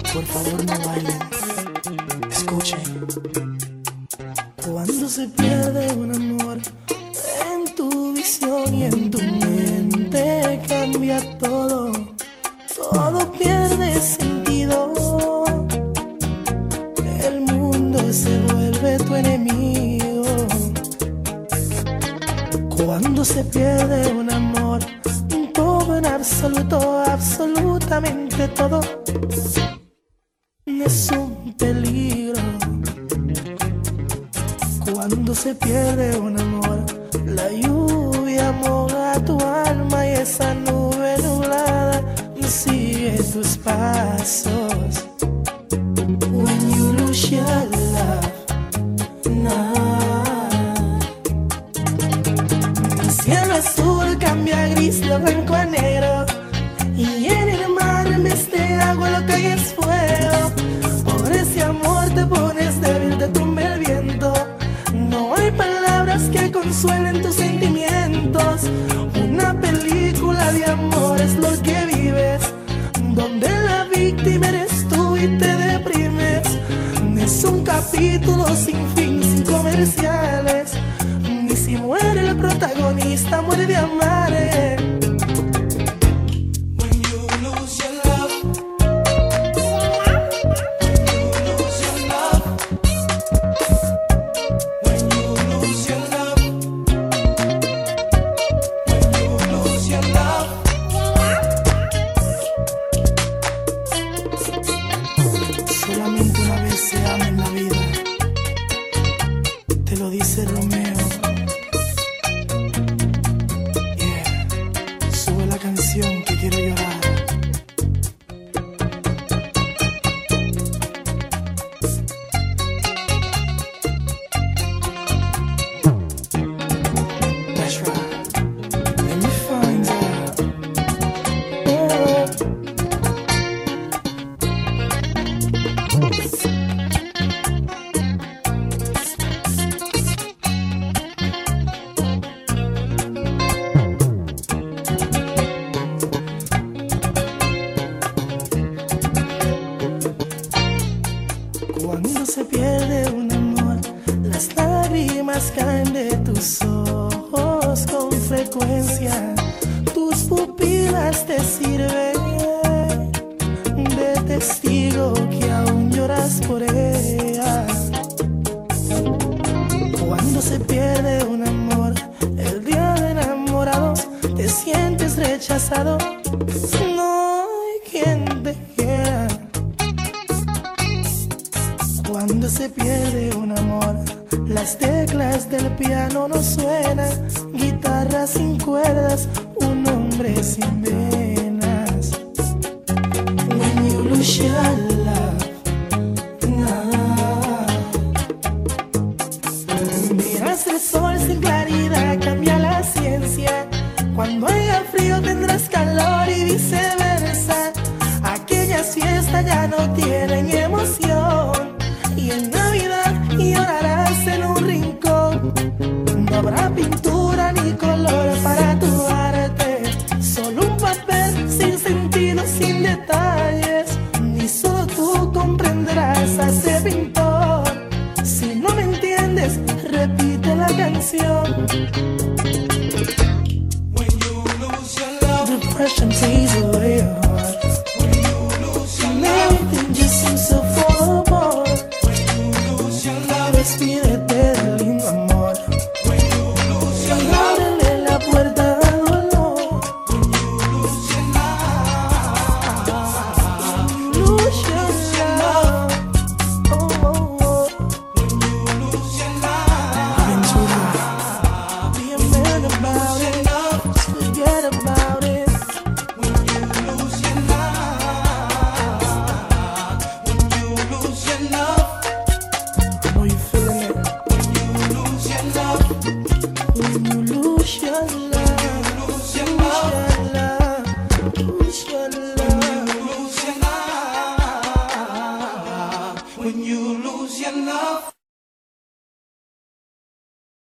Por favor no bailen, escuchen. Cuando se pierde un amor, en tu visión y en tu mente cambia todo. Todo pierde sentido. El mundo se vuelve tu enemigo. Cuando se pierde un amor, todo en absoluto, absolutamente todo es un peligro. Cuando se pierde un amor, la lluvia moja tu alma y esa nube nublada sigue tus pasos. When you lose your love, nah. El cielo azul cambia a gris, lo blanco a negro, y en el mar en vez de agua lo que hay es fuego. Por ese amor te pones débil, te tumba el viento. No hay palabras que consuelen tus sentimientos. Una película de amor es lo que vives, donde la víctima eres tú y te deprimes. Es un capítulo sin fin, sin comerciales. Ni si muere el protagonista, muere de amar. Solamente una vez se ama en la vida, te lo dice Romeo. Yeah. Sube la canción que quiero llorar. That's right. Let me find out. Oh. Cuando se pierde un amor, las lágrimas caen de tus ojos con frecuencia. Tus pupilas te sirven de testigo que aún lloras por ella. Cuando se pierde un amor, el día de enamorados, te sientes rechazado. No hay quien te quiera. Cuando se pierde un amor, las teclas del piano no suenan, guitarra sin cuerdas, un hombre sin venas. When you lose your love, nah. Miras el sol sin claridad, cambia la ciencia. Cuando haya frío tendrás calor y viceversa. Aquellas fiestas ya no tienen emoción, y en Navidad llorarás en un rincón. No habrá pintura ni color para tu arte, solo un papel sin sentido, sin detalles. Ni solo tú comprenderás a ese pintor. Si no me entiendes, repite la canción. When you lose your love, depression takes away your heart. When you lose your love, everything just seems so fall apart. Despídete del lindo amor. Ábrele la puerta al dolor. Lose your love. Oh, oh, oh. Be a man about it. Just forget about it. When you lose your love. When you lose your love. Are you feeling it? When you lose your love. When you lose your love. Lose your love. Lose your love. Lose your love. When you lose your love.